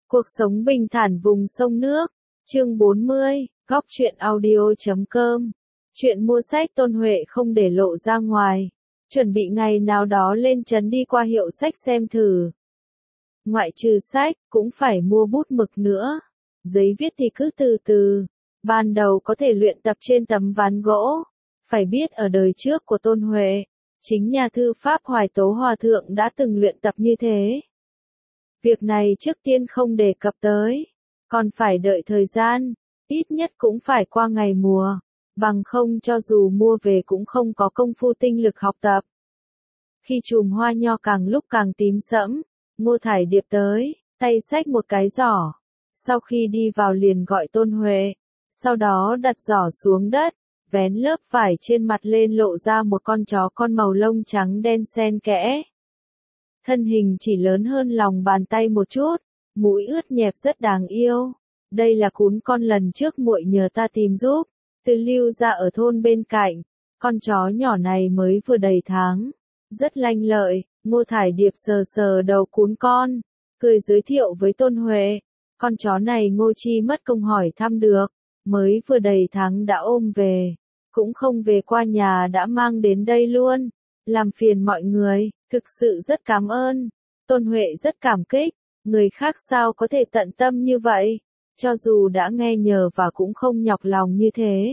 Cuộc sống bình thản vùng sông nước. Chương 40, góc truyện audio.com. Chuyện mua sách Tôn Huệ không để lộ ra ngoài. Chuẩn bị ngày nào đó lên trấn đi qua hiệu sách xem thử. Ngoại trừ sách, cũng phải mua bút mực nữa. Giấy viết thì cứ từ từ. Ban đầu có thể luyện tập trên tấm ván gỗ. Phải biết ở đời trước của Tôn Huệ, chính nhà thư pháp Hoài Tố Hòa Thượng đã từng luyện tập như thế. Việc này trước tiên không đề cập tới, còn phải đợi thời gian, ít nhất cũng phải qua ngày mùa, bằng không cho dù mua về cũng không có công phu tinh lực học tập. Khi chùm hoa nho càng lúc càng tím sẫm, Ngô Thải Điệp tới, tay xách một cái giỏ. Sau khi đi vào liền gọi Tôn Huệ, sau đó đặt giỏ xuống đất, vén lớp vải trên mặt lên lộ ra một con chó con màu lông trắng đen xen kẽ. Thân hình chỉ lớn hơn lòng bàn tay một chút, mũi ướt nhẹp rất đáng yêu. Đây là cún con lần trước muội nhờ ta tìm giúp, từ lưu ra ở thôn bên cạnh. Con chó nhỏ này mới vừa đầy tháng, rất lanh lợi. Ngô Thải Điệp sờ sờ đầu cún con, cười giới thiệu với Tôn Huệ. Con chó này Ngô Chi mất công hỏi thăm được, mới vừa đầy tháng đã ôm về, cũng không về qua nhà đã mang đến đây luôn. Làm phiền mọi người, thực sự rất cảm ơn. Tôn Huệ rất cảm kích, người khác sao có thể tận tâm như vậy, cho dù đã nghe nhờ và cũng không nhọc lòng như thế.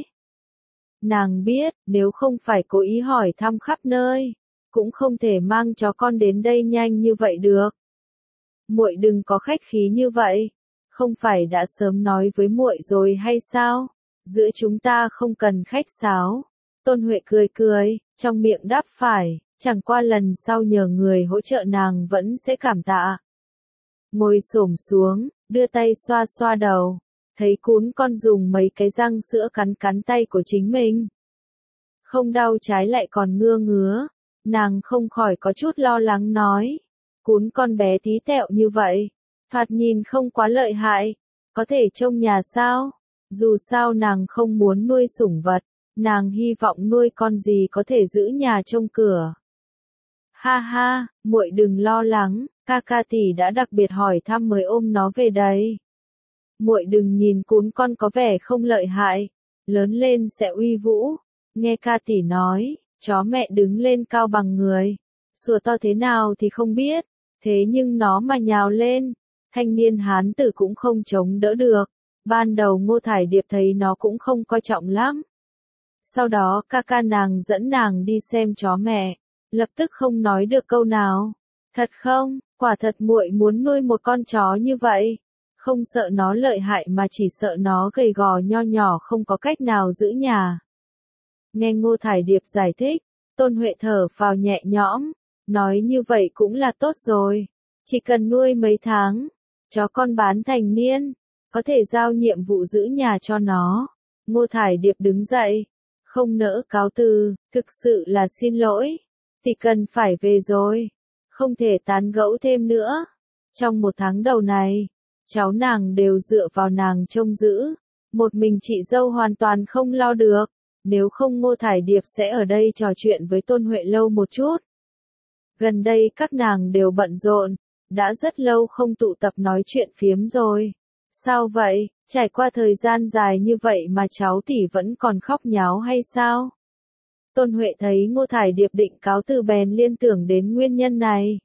Nàng biết, nếu không phải cố ý hỏi thăm khắp nơi, cũng không thể mang chó con đến đây nhanh như vậy được. Muội đừng có khách khí như vậy, không phải đã sớm nói với muội rồi hay sao? Giữa chúng ta không cần khách sáo. Tôn Huệ cười cười, trong miệng đáp phải, chẳng qua lần sau nhờ người hỗ trợ nàng vẫn sẽ cảm tạ. Ngồi xổm xuống, đưa tay xoa xoa đầu, thấy cún con dùng mấy cái răng sữa cắn cắn tay của chính mình. Không đau trái lại còn ngứa ngứa, nàng không khỏi có chút lo lắng nói. Cún con bé tí tẹo như vậy, thoạt nhìn không quá lợi hại, có thể trông nhà sao? Dù sao nàng không muốn nuôi sủng vật. Nàng hy vọng nuôi con gì có thể giữ nhà trông cửa. Ha ha, muội đừng lo lắng, ca ca tỷ đã đặc biệt hỏi thăm mới ôm nó về đây. Muội đừng nhìn cún con có vẻ không lợi hại, lớn lên sẽ uy vũ. Nghe ca tỷ nói, chó mẹ đứng lên cao bằng người, sủa to thế nào thì không biết, thế nhưng nó mà nhào lên, thanh niên hán tử cũng không chống đỡ được. Ban đầu Ngô Thải Điệp thấy nó cũng không coi trọng lắm. Sau đó ca ca nàng dẫn nàng đi xem chó mẹ, lập tức không nói được câu nào. Thật không, quả thật muội muốn nuôi một con chó như vậy, không sợ nó lợi hại mà chỉ sợ nó gầy gò nho nhỏ không có cách nào giữ nhà. Nghe Ngô Thải Điệp giải thích, Tôn Huệ thở phào nhẹ nhõm, nói như vậy cũng là tốt rồi, chỉ cần nuôi mấy tháng, chó con bán thành niên, có thể giao nhiệm vụ giữ nhà cho nó. Ngô Thải Điệp đứng dậy, không nỡ cáo từ, thực sự là xin lỗi, thì cần phải về rồi, không thể tán gẫu thêm nữa. Trong một tháng đầu này, cháu nàng đều dựa vào nàng trông giữ, một mình chị dâu hoàn toàn không lo được, nếu không Ngô Thải Điệp sẽ ở đây trò chuyện với Tôn Huệ lâu một chút. Gần đây các nàng đều bận rộn, đã rất lâu không tụ tập nói chuyện phiếm rồi. Sao vậy, trải qua thời gian dài như vậy mà cháu tỷ vẫn còn khóc nháo hay sao? Tôn Huệ thấy Ngô Thải Điệp định cáo từ bèn liên tưởng đến nguyên nhân này.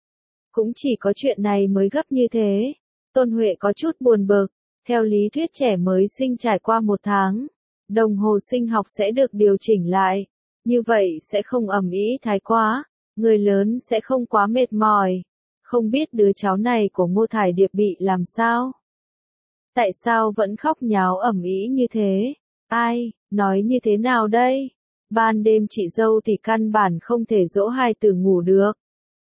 Cũng chỉ có chuyện này mới gấp như thế. Tôn Huệ có chút buồn bực, theo lý thuyết trẻ mới sinh trải qua một tháng, đồng hồ sinh học sẽ được điều chỉnh lại, như vậy sẽ không ầm ĩ thái quá, người lớn sẽ không quá mệt mỏi. Không biết đứa cháu này của Ngô Thải Điệp bị làm sao? Tại sao vẫn khóc nháo ầm ĩ như thế? Ai, nói như thế nào đây? Ban đêm chị dâu thì căn bản không thể dỗ hai tử ngủ được.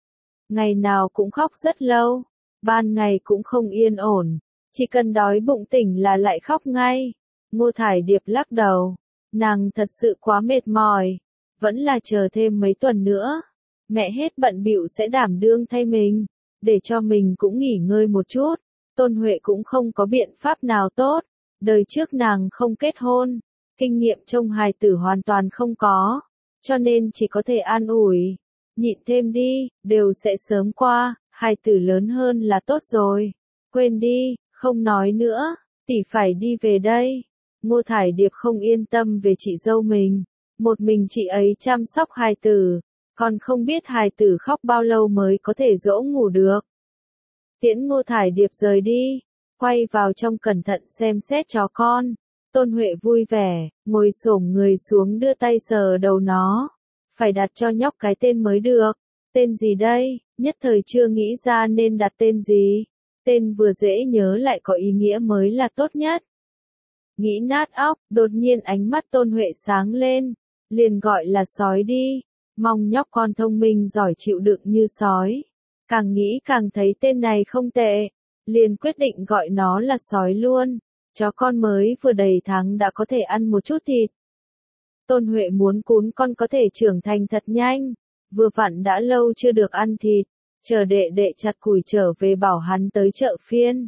Ngày nào cũng khóc rất lâu, ban ngày cũng không yên ổn, chỉ cần đói bụng tỉnh là lại khóc ngay. Ngô Thải Điệp lắc đầu, nàng thật sự quá mệt mỏi, vẫn là chờ thêm mấy tuần nữa, mẹ hết bận bịu sẽ đảm đương thay mình, để cho mình cũng nghỉ ngơi một chút. Tôn Huệ cũng không có biện pháp nào tốt, đời trước nàng không kết hôn, kinh nghiệm trông hài tử hoàn toàn không có, cho nên chỉ có thể an ủi, nhịn thêm đi, đều sẽ sớm qua, hài tử lớn hơn là tốt rồi. quên đi, không nói nữa, tỷ phải đi về đây. Ngô Thải Điệp không yên tâm về chị dâu mình, một mình chị ấy chăm sóc hài tử, còn không biết hài tử khóc bao lâu mới có thể dỗ ngủ được. Tiễn Ngô Thải Điệp rời đi, quay vào trong cẩn thận xem xét chó con. Tôn Huệ vui vẻ, ngồi xổm người xuống đưa tay sờ đầu nó. Phải đặt cho nhóc cái tên mới được. Tên gì đây? Nhất thời chưa nghĩ ra nên đặt tên gì. Tên vừa dễ nhớ lại có ý nghĩa mới là tốt nhất. Nghĩ nát óc, đột nhiên ánh mắt Tôn Huệ sáng lên. Liền gọi là sói đi. Mong nhóc con thông minh giỏi chịu đựng như sói. Càng nghĩ càng thấy tên này không tệ. Liền quyết định gọi nó là sói luôn. Chó con mới vừa đầy tháng đã có thể ăn một chút thịt. Tôn Huệ muốn cún con có thể trưởng thành thật nhanh. Vừa vặn đã lâu chưa được ăn thịt. Chờ đệ đệ chặt củi trở về bảo hắn tới chợ phiên.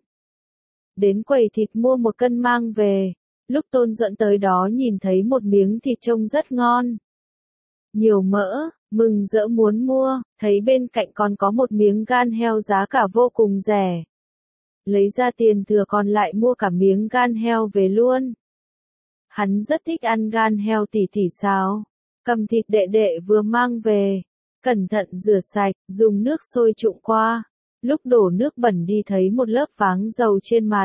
Đến quầy thịt mua 1 cân mang về. Lúc Tôn Duẫn tới đó nhìn thấy một miếng thịt trông rất ngon. Nhiều mỡ, mừng rỡ muốn mua, thấy bên cạnh còn có một miếng gan heo giá cả vô cùng rẻ. Lấy ra tiền thừa còn lại mua cả miếng gan heo về luôn. Hắn rất thích ăn gan heo tỉ xào. Cầm thịt đệ đệ vừa mang về. Cẩn thận rửa sạch, dùng nước sôi trụng qua. Lúc đổ nước bẩn đi thấy một lớp váng dầu trên mặt.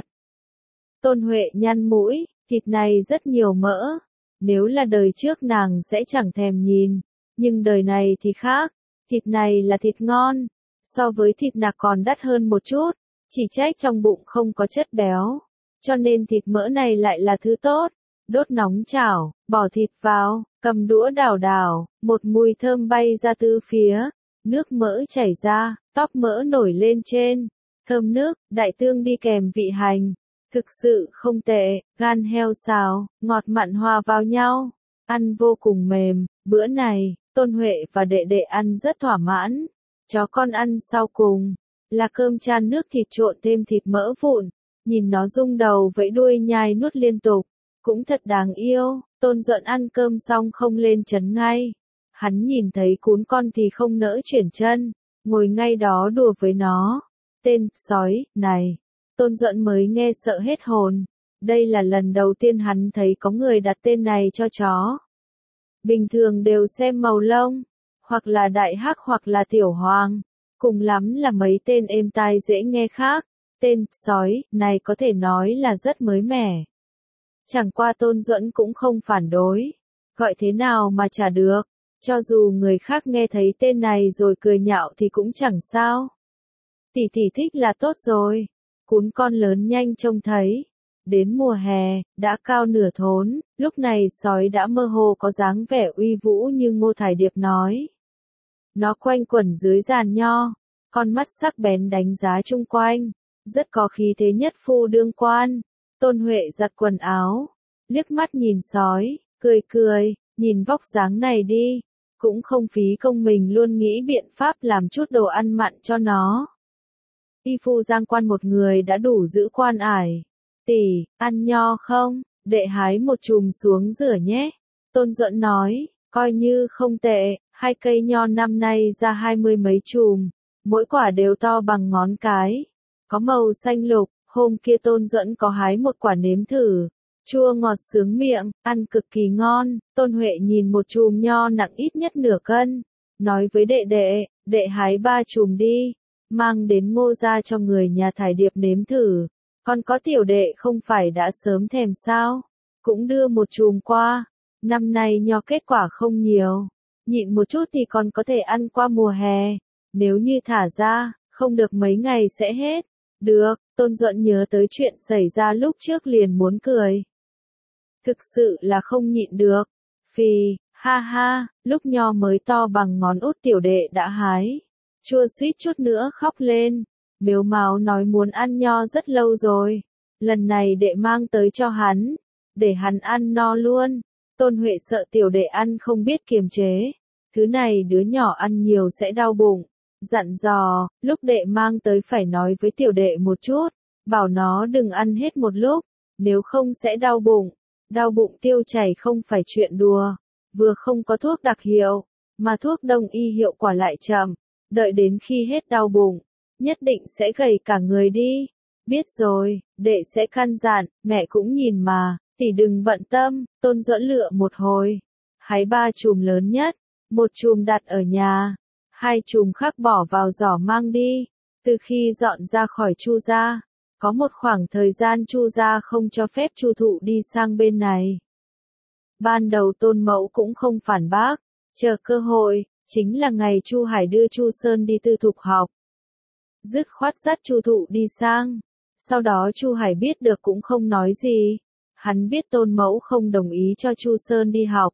Tôn Huệ nhăn mũi, thịt này rất nhiều mỡ. Nếu là đời trước nàng sẽ chẳng thèm nhìn. Nhưng đời này thì khác. Thịt này là thịt ngon. So với thịt nạc còn đắt hơn một chút. Chỉ trách trong bụng không có chất béo. Cho nên thịt mỡ này lại là thứ tốt. Đốt nóng chảo, bỏ thịt vào, cầm đũa đảo đảo, một mùi thơm bay ra tứ phía. Nước mỡ chảy ra, tóp mỡ nổi lên trên. Thơm nước, đại tương đi kèm vị hành. Thực sự không tệ, gan heo xào, ngọt mặn hòa vào nhau. Ăn vô cùng mềm, bữa này, Tôn Huệ và đệ đệ ăn rất thỏa mãn. Chó con ăn sau cùng. Là cơm chan nước thịt trộn thêm thịt mỡ vụn. Nhìn nó rung đầu vẫy đuôi nhai nuốt liên tục. Cũng thật đáng yêu. Tôn Duẫn ăn cơm xong không lên trấn ngay. Hắn nhìn thấy cún con thì không nỡ chuyển chân. Ngồi ngay đó đùa với nó. Tên, sói, này. Tôn Duẫn mới nghe sợ hết hồn. Đây là lần đầu tiên hắn thấy có người đặt tên này cho chó. Bình thường đều xem màu lông. Hoặc là đại hắc hoặc là tiểu hoàng. Cùng lắm là mấy tên êm tai dễ nghe khác. Tên, sói, này có thể nói là rất mới mẻ. Chẳng qua Tôn Duẫn cũng không phản đối. Gọi thế nào mà chả được. Cho dù người khác nghe thấy tên này rồi cười nhạo thì cũng chẳng sao. Tỷ thích là tốt rồi. Cún con lớn nhanh trông thấy. Đến mùa hè, đã cao nửa thốn. Lúc này sói đã mơ hồ có dáng vẻ uy vũ như Ngô Thải Điệp nói. Nó quanh quẩn dưới giàn nho. Con mắt sắc bén đánh giá chung quanh. Rất có khí thế nhất phu đương quan. Tôn Huệ giặt quần áo. Liếc mắt nhìn sói, cười, nhìn vóc dáng này đi. Cũng không phí công mình luôn nghĩ biện pháp làm chút đồ ăn mặn cho nó. Y phu giang quan một người đã đủ giữ quan ải. Tỷ, ăn nho không? Đệ hái một chùm xuống rửa nhé. Tôn Duẫn nói, coi như không tệ, 2 cây nho năm nay ra 20 mấy chùm. Mỗi quả đều to bằng ngón cái. Có màu xanh lục, hôm kia Tôn Duẫn có hái một quả nếm thử. Chua ngọt sướng miệng, ăn cực kỳ ngon. Tôn Huệ nhìn một chùm nho nặng ít nhất nửa cân. Nói với đệ hái 3 chùm đi. Mang đến Ngô gia cho người nhà Thải Điệp nếm thử. Còn có tiểu đệ không phải đã sớm thèm sao? Cũng đưa một chùm qua. Năm nay nho kết quả không nhiều. Nhịn một chút thì còn có thể ăn qua mùa hè. Nếu như thả ra, không được mấy ngày sẽ hết. Được, Tôn Duẫn nhớ tới chuyện xảy ra lúc trước liền muốn cười. Thực sự là không nhịn được. Phì, ha ha, lúc nho mới to bằng ngón út tiểu đệ đã hái. Chua suýt chút nữa khóc lên. Mếu máo nói muốn ăn nho rất lâu rồi. Lần này đệ mang tới cho hắn. Để hắn ăn no luôn. Tôn Huệ sợ tiểu đệ ăn không biết kiềm chế. Thứ này đứa nhỏ ăn nhiều sẽ đau bụng. Dặn dò, lúc đệ mang tới phải nói với tiểu đệ một chút. Bảo nó đừng ăn hết một lúc. Nếu không sẽ đau bụng. Đau bụng tiêu chảy không phải chuyện đùa. Vừa không có thuốc đặc hiệu. Mà thuốc đông y hiệu quả lại chậm. Đợi đến khi hết đau bụng. Nhất định sẽ gầy cả người đi. Biết rồi, đệ sẽ căn dặn, mẹ cũng nhìn mà, tỷ đừng bận tâm. Tôn Duẫn lựa một hồi, hái 3 chùm lớn nhất, một chùm đặt ở nhà, 2 chùm khác bỏ vào giỏ mang đi. Từ khi dọn ra khỏi Chu gia, có một khoảng thời gian Chu gia không cho phép Chu Thụ đi sang bên này. Ban đầu Tôn Mẫu cũng không phản bác, chờ cơ hội, chính là ngày Chu Hải đưa Chu Sơn đi tư thục học. Dứt khoát dắt Chu Thụ đi sang. Sau đó Chu Hải biết được cũng không nói gì. Hắn biết Tôn Mẫu không đồng ý cho Chu Sơn đi học.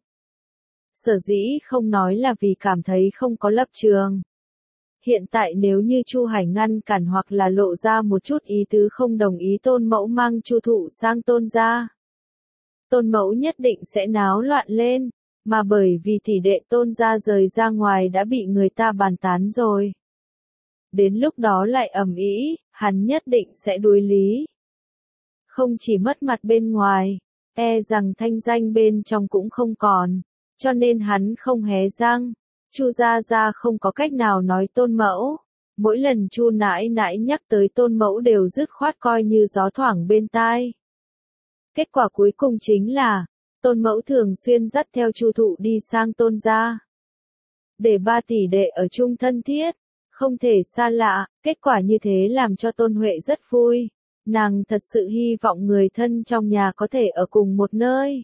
Sở dĩ không nói là vì cảm thấy không có lập trường. Hiện tại nếu như Chu Hải ngăn cản hoặc là lộ ra một chút ý tứ không đồng ý Tôn Mẫu mang Chu Thụ sang Tôn gia, Tôn Mẫu nhất định sẽ náo loạn lên, mà bởi vì tỷ đệ Tôn gia rời ra ngoài đã bị người ta bàn tán rồi. Đến lúc đó lại ầm ĩ, hắn nhất định sẽ đối lý. Không chỉ mất mặt bên ngoài, e rằng thanh danh bên trong cũng không còn, cho nên hắn không hé răng. Chu gia gia không có cách nào nói Tôn Mẫu. Mỗi lần Chu nãi nãi nhắc tới Tôn Mẫu đều dứt khoát coi như gió thoảng bên tai. Kết quả cuối cùng chính là, Tôn Mẫu thường xuyên dắt theo Chu Thụ đi sang Tôn gia. Để 3 tỷ đệ ở chung thân thiết, không thể xa lạ, kết quả như thế làm cho Tôn Huệ rất vui. Nàng thật sự hy vọng người thân trong nhà có thể ở cùng một nơi.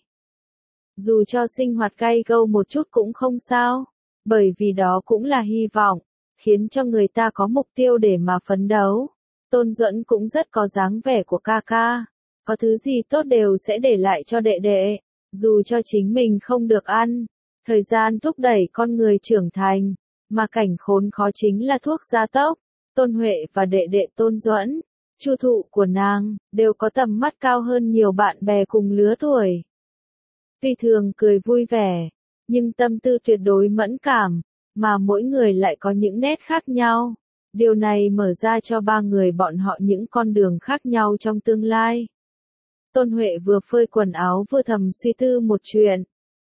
Dù cho sinh hoạt gay gâu một chút cũng không sao, bởi vì đó cũng là hy vọng, khiến cho người ta có mục tiêu để mà phấn đấu. Tôn Duẫn cũng rất có dáng vẻ của ca ca, có thứ gì tốt đều sẽ để lại cho đệ đệ, dù cho chính mình không được ăn. Thời gian thúc đẩy con người trưởng thành, mà cảnh khốn khó chính là thuốc gia tốc. Tôn Huệ và đệ đệ Tôn Duẫn, Chu Thụ của nàng, đều có tầm mắt cao hơn nhiều bạn bè cùng lứa tuổi. Tuy thường cười vui vẻ, nhưng tâm tư tuyệt đối mẫn cảm, mà mỗi người lại có những nét khác nhau. Điều này mở ra cho 3 người bọn họ những con đường khác nhau trong tương lai. Tôn Huệ vừa phơi quần áo vừa thầm suy tư một chuyện.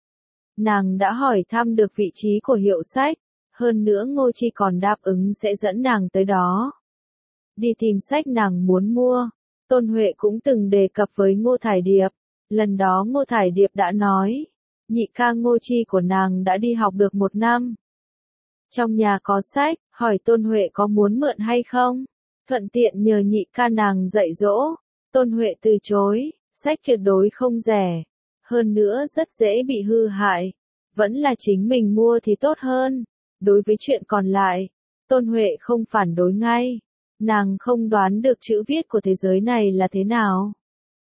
Nàng đã hỏi thăm được vị trí của hiệu sách, hơn nữa Ngô Chi còn đáp ứng sẽ dẫn nàng tới đó. Đi tìm sách nàng muốn mua, Tôn Huệ cũng từng đề cập với Ngô Thải Điệp. Lần đó Ngô Thải Điệp đã nói, nhị ca Ngô Chi của nàng đã đi học được 1 năm. Trong nhà có sách, hỏi Tôn Huệ có muốn mượn hay không, thuận tiện nhờ nhị ca nàng dạy dỗ. Tôn Huệ từ chối, sách tuyệt đối không rẻ, hơn nữa rất dễ bị hư hại, vẫn là chính mình mua thì tốt hơn. Đối với chuyện còn lại, Tôn Huệ không phản đối ngay, nàng không đoán được chữ viết của thế giới này là thế nào.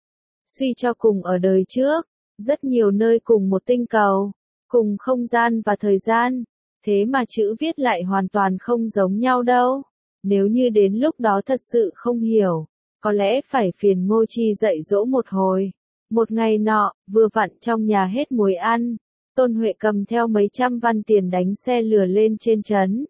Suy cho cùng ở đời trước, rất nhiều nơi cùng một tinh cầu, cùng không gian và thời gian, thế mà chữ viết lại hoàn toàn không giống nhau đâu. Nếu như đến lúc đó thật sự không hiểu, có lẽ phải phiền Ngô Chi dạy dỗ một hồi. Một ngày nọ, vừa vặn trong nhà hết muối ăn, Tôn Huệ cầm theo mấy trăm văn tiền đánh xe lừa lên trên trấn.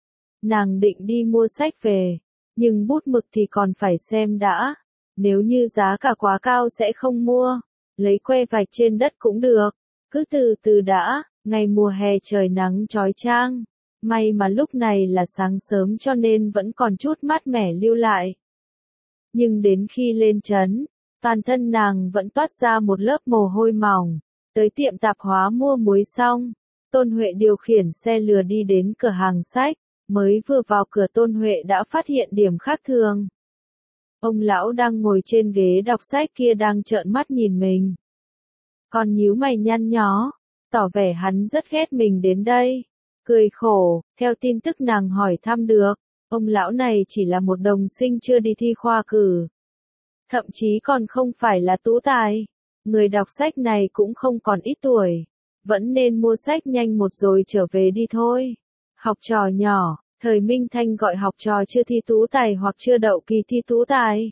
Nàng định đi mua sách về, nhưng bút mực thì còn phải xem đã. Nếu như giá cả quá cao sẽ không mua, lấy que vạch trên đất cũng được, cứ từ từ đã. Ngày mùa hè trời nắng chói chang, may mà lúc này là sáng sớm cho nên vẫn còn chút mát mẻ lưu lại. Nhưng đến khi lên trấn, toàn thân nàng vẫn toát ra một lớp mồ hôi mỏng. Tới tiệm tạp hóa mua muối xong, Tôn Huệ điều khiển xe lừa đi đến cửa hàng sách, mới vừa vào cửa Tôn Huệ đã phát hiện điểm khác thường. Ông lão đang ngồi trên ghế đọc sách kia đang trợn mắt nhìn mình. Còn nhíu mày nhăn nhó, tỏ vẻ hắn rất ghét mình đến đây. Cười khổ, theo tin tức nàng hỏi thăm được, ông lão này chỉ là một đồng sinh chưa đi thi khoa cử. Thậm chí còn không phải là tú tài. Người đọc sách này cũng không còn ít tuổi. Vẫn nên mua sách nhanh một rồi trở về đi thôi. Học trò nhỏ, thời Minh Thanh gọi học trò chưa thi tú tài hoặc chưa đậu kỳ thi tú tài.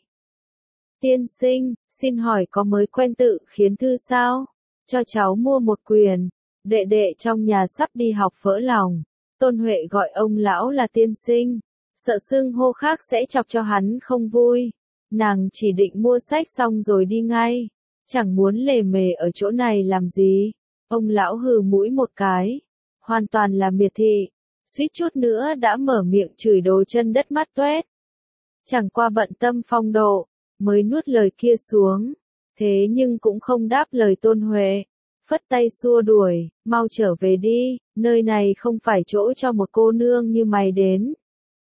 Tiên sinh, xin hỏi có mới quen tự khiến thư sao? Cho cháu mua một quyển. Đệ đệ trong nhà sắp đi học vỡ lòng. Tôn Huệ gọi ông lão là tiên sinh. Sợ xưng hô khác sẽ chọc cho hắn không vui. Nàng chỉ định mua sách xong rồi đi ngay. Chẳng muốn lề mề ở chỗ này làm gì. Ông lão hừ mũi một cái. Hoàn toàn là miệt thị. Suýt chút nữa đã mở miệng chửi đồ chân đất mắt toét. Chẳng qua bận tâm phong độ, mới nuốt lời kia xuống. Thế nhưng cũng không đáp lời Tôn Huệ, phất tay xua đuổi, mau trở về đi, nơi này không phải chỗ cho một cô nương như mày đến.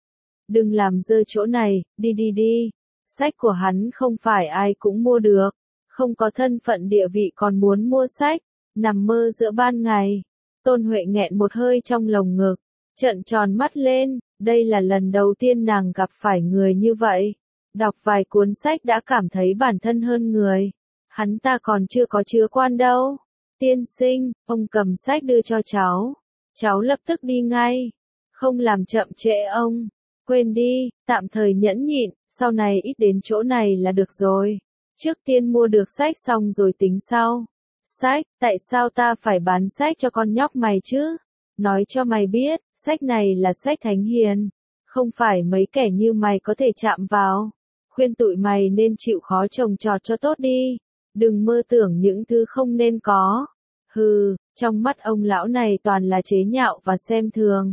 Đừng làm dơ chỗ này, đi đi đi. Sách của hắn không phải ai cũng mua được, không có thân phận địa vị còn muốn mua sách, nằm mơ giữa ban ngày. Tôn Huệ nghẹn một hơi trong lồng ngực, trợn tròn mắt lên, đây là lần đầu tiên nàng gặp phải người như vậy. Đọc vài cuốn sách đã cảm thấy bản thân hơn người. Hắn ta còn chưa có chứa quan đâu. Tiên sinh, ông cầm sách đưa cho cháu. Cháu lập tức đi ngay. Không làm chậm trễ ông. Quên đi, tạm thời nhẫn nhịn, sau này ít đến chỗ này là được rồi. Trước tiên mua được sách xong rồi tính sau. Sách, tại sao ta phải bán sách cho con nhóc mày chứ? Nói cho mày biết, sách này là sách thánh hiền. Không phải mấy kẻ như mày có thể chạm vào. Khuyên tụi mày nên chịu khó trồng trọt cho tốt đi. Đừng mơ tưởng những thứ không nên có. Hừ, trong mắt ông lão này toàn là chế nhạo và xem thường.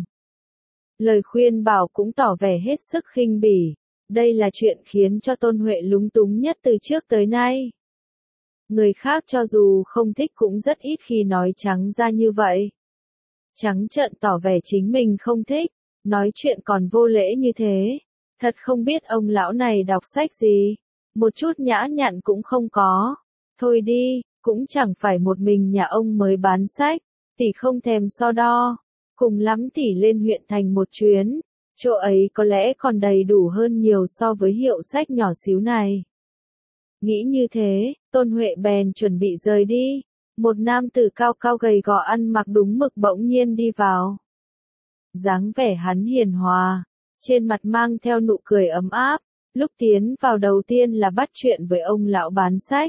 Lời khuyên bảo cũng tỏ vẻ hết sức khinh bỉ. Đây là chuyện khiến cho Tôn Huệ lúng túng nhất từ trước tới nay. Người khác cho dù không thích cũng rất ít khi nói trắng ra như vậy. Trắng trợn tỏ vẻ chính mình không thích, nói chuyện còn vô lễ như thế. Thật không biết ông lão này đọc sách gì, một chút nhã nhặn cũng không có. Thôi đi, cũng chẳng phải một mình nhà ông mới bán sách, tỷ không thèm so đo. Cùng lắm tỷ lên huyện thành một chuyến, chỗ ấy có lẽ còn đầy đủ hơn nhiều so với hiệu sách nhỏ xíu này. Nghĩ như thế, Tôn Huệ bèn chuẩn bị rời đi. Một nam tử cao cao gầy gò ăn mặc đúng mực bỗng nhiên đi vào. Dáng vẻ hắn hiền hòa, trên mặt mang theo nụ cười ấm áp, lúc tiến vào đầu tiên là bắt chuyện với ông lão bán sách.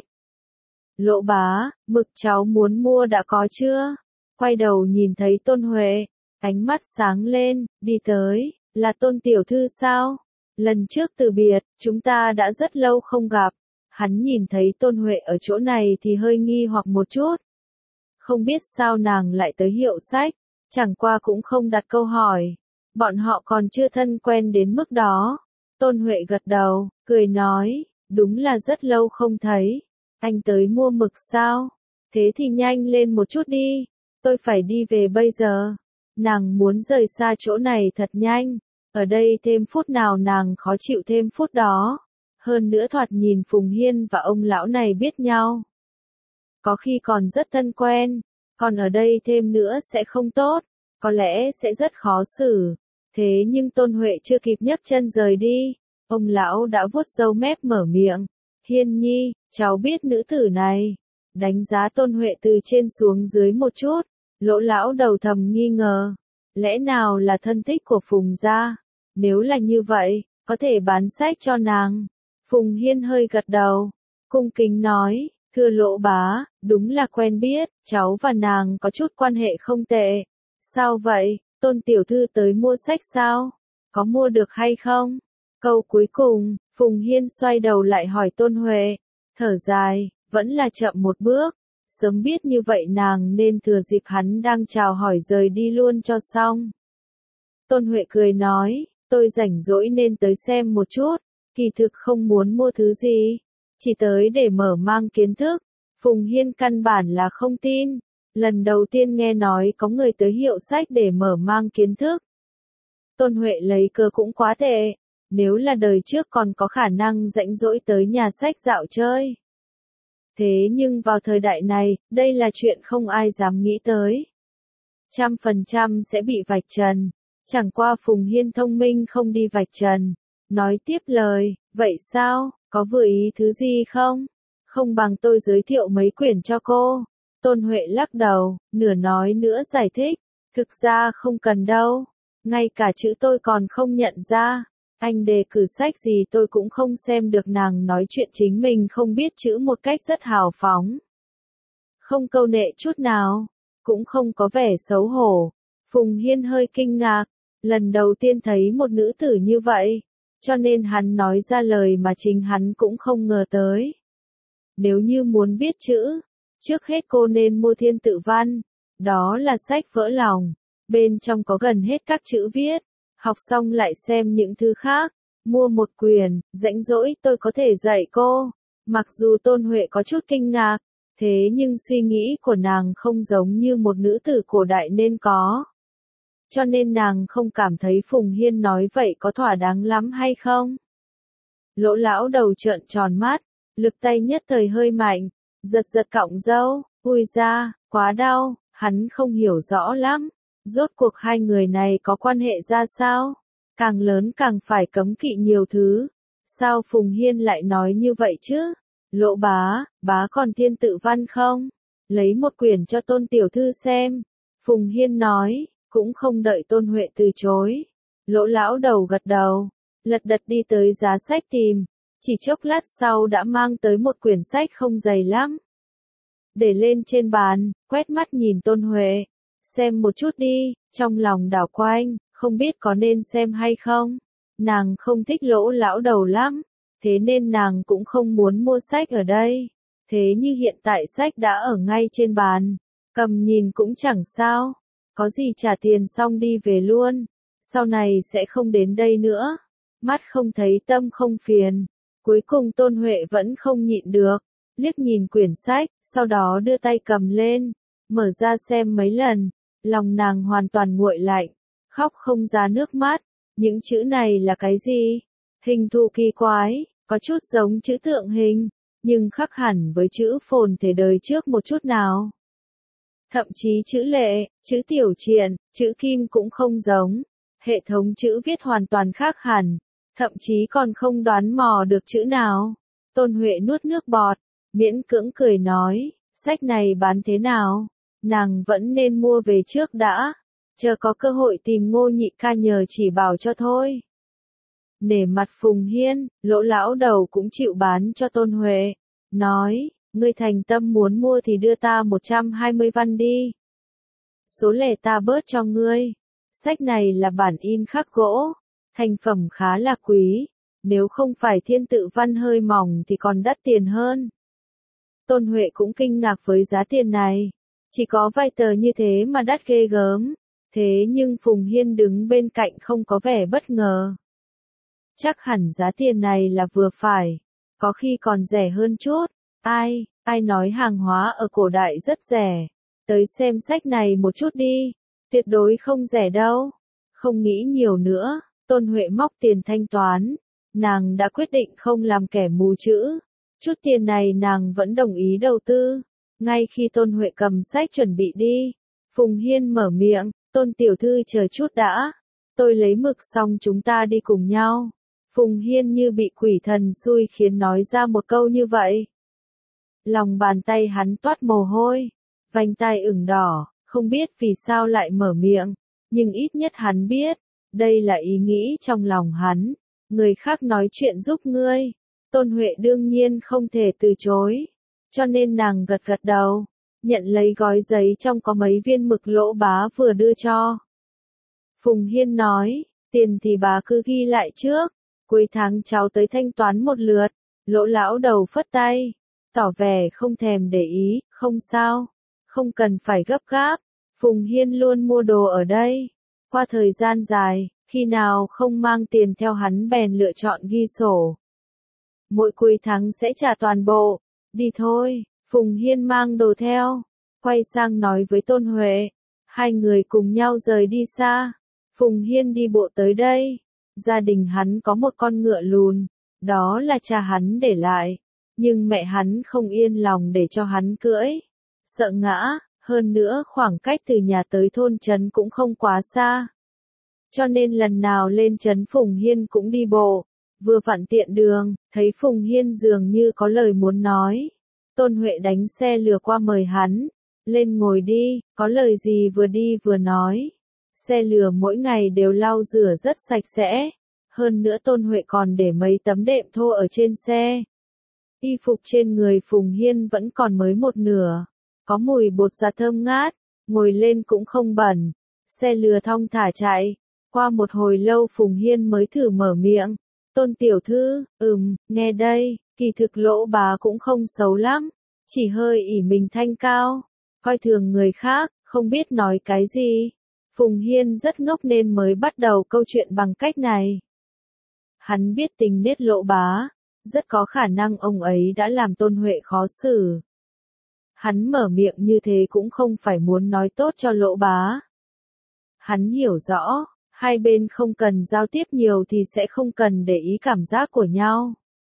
Lỗ bá, mực cháu muốn mua đã có chưa? Quay đầu nhìn thấy Tôn Huệ, ánh mắt sáng lên, đi tới, là Tôn tiểu thư sao? Lần trước từ biệt, chúng ta đã rất lâu không gặp. Hắn nhìn thấy Tôn Huệ ở chỗ này thì hơi nghi hoặc một chút. Không biết sao nàng lại tới hiệu sách, chẳng qua cũng không đặt câu hỏi. Bọn họ còn chưa thân quen đến mức đó. Tôn Huệ gật đầu, cười nói, đúng là rất lâu không thấy. Anh tới mua mực sao? Thế thì nhanh lên một chút đi, tôi phải đi về bây giờ. Nàng muốn rời xa chỗ này thật nhanh, ở đây thêm phút nào nàng khó chịu thêm phút đó. Hơn nữa thoạt nhìn Phùng Hiên và ông lão này biết nhau. Có khi còn rất thân quen, còn ở đây thêm nữa sẽ không tốt, có lẽ sẽ rất khó xử. Thế nhưng Tôn Huệ chưa kịp nhấc chân rời đi, ông lão đã vuốt râu mép mở miệng. Hiên nhi, cháu biết nữ tử này. Đánh giá Tôn Huệ từ trên xuống dưới một chút, Lỗ lão đầu thầm nghi ngờ. Lẽ nào là thân thích của Phùng gia? Nếu là như vậy, có thể bán sách cho nàng. Phùng Hiên hơi gật đầu, cung kính nói, thưa Lỗ bá, đúng là quen biết, cháu và nàng có chút quan hệ không tệ. Sao vậy, Tôn tiểu thư tới mua sách sao? Có mua được hay không? Câu cuối cùng, Phùng Hiên xoay đầu lại hỏi Tôn Huệ, thở dài, vẫn là chậm một bước. Sớm biết như vậy nàng nên thừa dịp hắn đang chào hỏi rời đi luôn cho xong. Tôn Huệ cười nói, tôi rảnh rỗi nên tới xem một chút, kỳ thực không muốn mua thứ gì, chỉ tới để mở mang kiến thức. Phùng Hiên căn bản là không tin, lần đầu tiên nghe nói có người tới hiệu sách để mở mang kiến thức. Tôn Huệ lấy cớ cũng quá tệ, nếu là đời trước còn có khả năng rãnh rỗi tới nhà sách dạo chơi. Thế nhưng vào thời đại này, đây là chuyện không ai dám nghĩ tới. 100% sẽ bị vạch trần. Chẳng qua Phùng Hiên thông minh không đi vạch trần. Nói tiếp lời, vậy sao, có vừa ý thứ gì không? Không bằng tôi giới thiệu mấy quyển cho cô. Tôn Huệ lắc đầu, nửa nói nữa giải thích. Thực ra không cần đâu. Ngay cả chữ tôi còn không nhận ra. Anh đề cử sách gì tôi cũng không xem được, nàng nói chuyện chính mình không biết chữ một cách rất hào phóng. Không câu nệ chút nào, cũng không có vẻ xấu hổ. Phùng Hiên hơi kinh ngạc, lần đầu tiên thấy một nữ tử như vậy, cho nên hắn nói ra lời mà chính hắn cũng không ngờ tới. Nếu như muốn biết chữ, trước hết cô nên mua Thiên Tự Văn, đó là sách vỡ lòng, bên trong có gần hết các chữ viết. Học xong lại xem những thứ khác, Mua một quyển, rảnh rỗi tôi có thể dạy cô. Mặc dù Tôn Huệ có chút kinh ngạc, thế nhưng suy nghĩ của nàng không giống như một nữ tử cổ đại nên có. Cho nên nàng không cảm thấy Phùng Hiên nói vậy có thỏa đáng lắm hay không. Lỗ lão đầu trợn tròn mắt, lực tay nhất thời hơi mạnh, giật giật cọng râu, ui ra, quá đau, hắn không hiểu rõ lắm. Rốt cuộc hai người này có quan hệ ra sao? Càng lớn càng phải cấm kỵ nhiều thứ. Sao Phùng Hiên lại nói như vậy chứ? Lỗ bá còn thiên tự văn không? Lấy một quyển cho Tôn tiểu thư xem. Phùng Hiên nói, cũng không đợi Tôn Huệ từ chối. Lỗ lão đầu gật đầu, lật đật đi tới giá sách tìm. Chỉ chốc lát sau đã mang tới một quyển sách không dày lắm. Để lên trên bàn, quét mắt nhìn Tôn Huệ. Xem một chút đi, trong lòng đảo quanh, không biết có nên xem hay không. Nàng không thích Lỗ lão đầu lắm, thế nên nàng cũng không muốn mua sách ở đây. Thế như hiện tại sách đã ở ngay trên bàn, cầm nhìn cũng chẳng sao. Có gì trả tiền xong đi về luôn, sau này sẽ không đến đây nữa. Mắt không thấy tâm không phiền. Cuối cùng Tôn Huệ vẫn không nhịn được, liếc nhìn quyển sách, sau đó đưa tay cầm lên, mở ra xem mấy lần, lòng nàng hoàn toàn nguội lạnh, khóc không ra nước mắt. Những chữ này là cái gì? Hình thù kỳ quái, có chút giống chữ tượng hình, nhưng khác hẳn với chữ phồn thể đời trước một chút nào. Thậm chí chữ lệ, chữ tiểu triện, chữ kim cũng không giống. Hệ thống chữ viết hoàn toàn khác hẳn, thậm chí còn không đoán mò được chữ nào. Tôn Huệ nuốt nước bọt, miễn cưỡng cười nói, sách này bán thế nào? Nàng vẫn nên mua về trước đã, chờ có cơ hội tìm Ngô nhị ca nhờ chỉ bảo cho thôi. Nể mặt Phùng Hiên, Lỗ lão đầu cũng chịu bán cho Tôn Huệ, nói, ngươi thành tâm muốn mua thì đưa ta 120 văn đi. Số lẻ ta bớt cho ngươi. Sách này là bản in khắc gỗ, thành phẩm khá là quý, nếu không phải thiên tự văn hơi mỏng thì còn đắt tiền hơn. Tôn Huệ cũng kinh ngạc với giá tiền này, chỉ có vài tờ như thế mà đắt ghê gớm, thế nhưng Phùng Hiên đứng bên cạnh không có vẻ bất ngờ. Chắc hẳn giá tiền này là vừa phải, có khi còn rẻ hơn chút. Ai nói hàng hóa ở cổ đại rất rẻ, tới xem sách này một chút đi, tuyệt đối không rẻ đâu. Không nghĩ nhiều nữa, Tôn Huệ móc tiền thanh toán, nàng đã quyết định không làm kẻ mù chữ. Chút tiền này nàng vẫn đồng ý đầu tư. Ngay khi Tôn Huệ cầm sách chuẩn bị đi, Phùng Hiên mở miệng, Tôn tiểu thư chờ chút đã, tôi lấy mực xong chúng ta đi cùng nhau. Phùng Hiên như bị quỷ thần xui khiến nói ra một câu như vậy. Lòng bàn tay hắn toát mồ hôi, vành tai ửng đỏ, không biết vì sao lại mở miệng, nhưng ít nhất hắn biết, đây là ý nghĩ trong lòng hắn. Người khác nói chuyện giúp ngươi, Tôn Huệ đương nhiên không thể từ chối, cho nên nàng gật gật đầu, nhận lấy gói giấy trong có mấy viên mực Lỗ bá vừa đưa cho. Phùng Hiên nói, tiền thì bà cứ ghi lại trước, cuối tháng cháu tới thanh toán một lượt. Lỗ lão đầu phất tay, tỏ vẻ không thèm để ý, không sao, không cần phải gấp gáp, Phùng Hiên luôn mua đồ ở đây. Qua thời gian dài, khi nào không mang tiền theo hắn bèn lựa chọn ghi sổ. Mỗi cuối tháng sẽ trả toàn bộ, đi thôi. Phùng Hiên mang đồ theo, quay sang nói với Tôn Huệ, hai người cùng nhau rời đi xa. Phùng Hiên đi bộ tới đây, gia đình hắn có một con ngựa lùn, đó là cha hắn để lại, nhưng mẹ hắn không yên lòng để cho hắn cưỡi, sợ ngã, hơn nữa khoảng cách từ nhà tới thôn trấn cũng không quá xa. Cho nên lần nào lên trấn Phùng Hiên cũng đi bộ, vừa vặn tiện đường, thấy Phùng Hiên dường như có lời muốn nói. Tôn Huệ đánh xe lừa qua mời hắn, lên ngồi đi, có lời gì vừa đi vừa nói. Xe lừa mỗi ngày đều lau rửa rất sạch sẽ, hơn nữa Tôn Huệ còn để mấy tấm đệm thô ở trên xe. Y phục trên người Phùng Hiên vẫn còn mới một nửa, có mùi bột giặt thơm ngát, ngồi lên cũng không bẩn. Xe lừa thong thả chạy, qua một hồi lâu Phùng Hiên mới thử mở miệng. Tôn tiểu thư, nghe đây, kỳ thực Lỗ bá cũng không xấu lắm, chỉ hơi ỷ mình thanh cao, coi thường người khác, không biết nói cái gì. Phùng Hiên rất ngốc nên mới bắt đầu câu chuyện bằng cách này. Hắn biết tình nết Lỗ Bá, rất có khả năng ông ấy đã làm Tôn Huệ khó xử. Hắn mở miệng như thế cũng không phải muốn nói tốt cho Lỗ Bá. Hắn hiểu rõ, hai bên không cần giao tiếp nhiều thì sẽ không cần để ý cảm giác của nhau.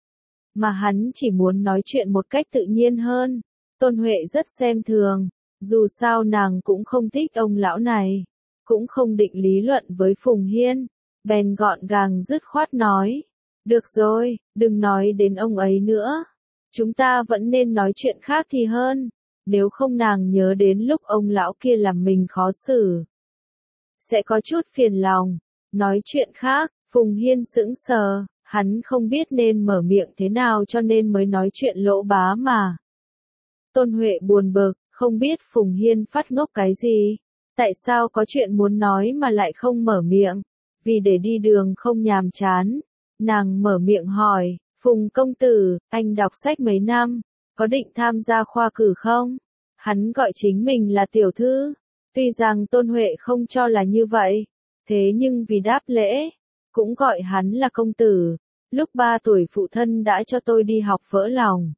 Mà hắn chỉ muốn nói chuyện một cách tự nhiên hơn. Tôn Huệ rất xem thường, dù sao nàng cũng không thích ông lão này, cũng không định lý luận với Phùng Hiên, bèn gọn gàng dứt khoát nói. Được rồi, đừng nói đến ông ấy nữa. Chúng ta vẫn nên nói chuyện khác thì hơn, nếu không nàng nhớ đến lúc ông lão kia làm mình khó xử. Sẽ có chút phiền lòng. Nói chuyện khác, Phùng Hiên sững sờ, hắn không biết nên mở miệng thế nào cho nên mới nói chuyện Lỗ Bá mà. Tôn Huệ buồn bực, không biết Phùng Hiên phát ngốc cái gì. Tại sao có chuyện muốn nói mà lại không mở miệng? Vì để đi đường không nhàm chán. Nàng mở miệng hỏi, Phùng công tử, anh đọc sách mấy năm, có định tham gia khoa cử không? Hắn gọi chính mình là tiểu thư. Tuy rằng Tôn Huệ không cho là như vậy, thế nhưng vì đáp lễ, cũng gọi hắn là công tử. Lúc 3 tuổi phụ thân đã cho tôi đi học vỡ lòng.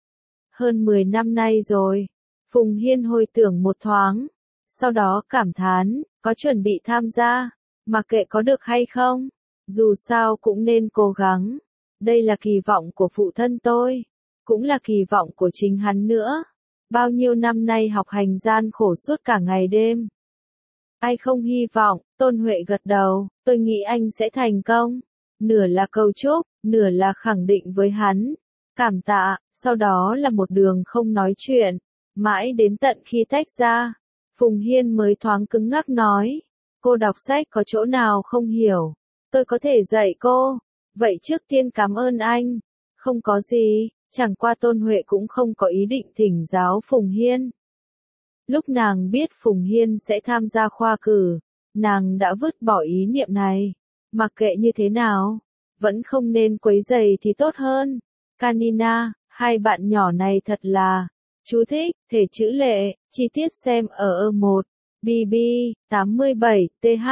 Hơn 10 năm nay rồi. Phùng Hiên hồi tưởng một thoáng, sau đó cảm thán, có chuẩn bị tham gia, mà kệ có được hay không, dù sao cũng nên cố gắng. Đây là kỳ vọng của phụ thân tôi, cũng là kỳ vọng của chính hắn nữa. Bao nhiêu năm nay học hành gian khổ suốt cả ngày đêm. Ai không hy vọng, Tôn Huệ gật đầu, tôi nghĩ anh sẽ thành công. Nửa là cầu chúc, nửa là khẳng định với hắn. Cảm tạ, sau đó là một đường không nói chuyện. Mãi đến tận khi tách ra, Phùng Hiên mới thoáng cứng ngắc nói. Cô đọc sách có chỗ nào không hiểu, tôi có thể dạy cô. Vậy trước tiên cảm ơn anh. Không có gì, chẳng qua Tôn Huệ cũng không có ý định thỉnh giáo Phùng Hiên. Lúc nàng biết Phùng Hiên sẽ tham gia khoa cử, nàng đã vứt bỏ ý niệm này. Mặc kệ như thế nào, vẫn không nên quấy rầy thì tốt hơn. Canina, hai bạn nhỏ này thật là. Chú thích, thể chữ lệ, chi tiết xem ở E1, BB, 87, TH,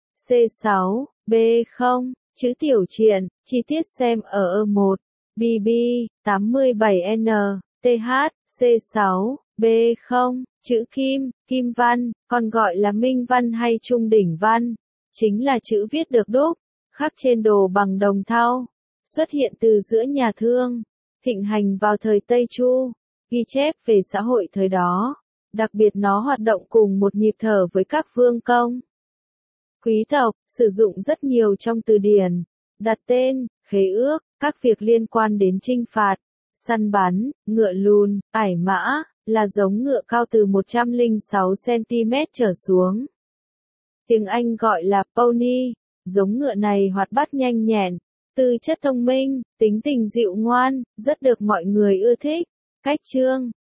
C6, B0, chữ tiểu truyện, chi tiết xem ở E1, BB, 87N, TH, C6, B0, chữ Kim, Kim Văn, còn gọi là Minh Văn hay Trung Đỉnh Văn, chính là chữ viết được đúc, khắc trên đồ bằng đồng thau, xuất hiện từ giữa nhà Thương, thịnh hành vào thời Tây Chu. Ghi chép về xã hội thời đó, đặc biệt nó hoạt động cùng một nhịp thở với các vương công. Quý tộc, sử dụng rất nhiều trong từ điển, đặt tên, khế ước, các việc liên quan đến chinh phạt, săn bắn, ngựa lùn, ải mã, là giống ngựa cao từ 106cm trở xuống. Tiếng Anh gọi là pony, giống ngựa này hoạt bát nhanh nhẹn, tư chất thông minh, tính tình dịu ngoan, rất được mọi người ưa thích. Cách chương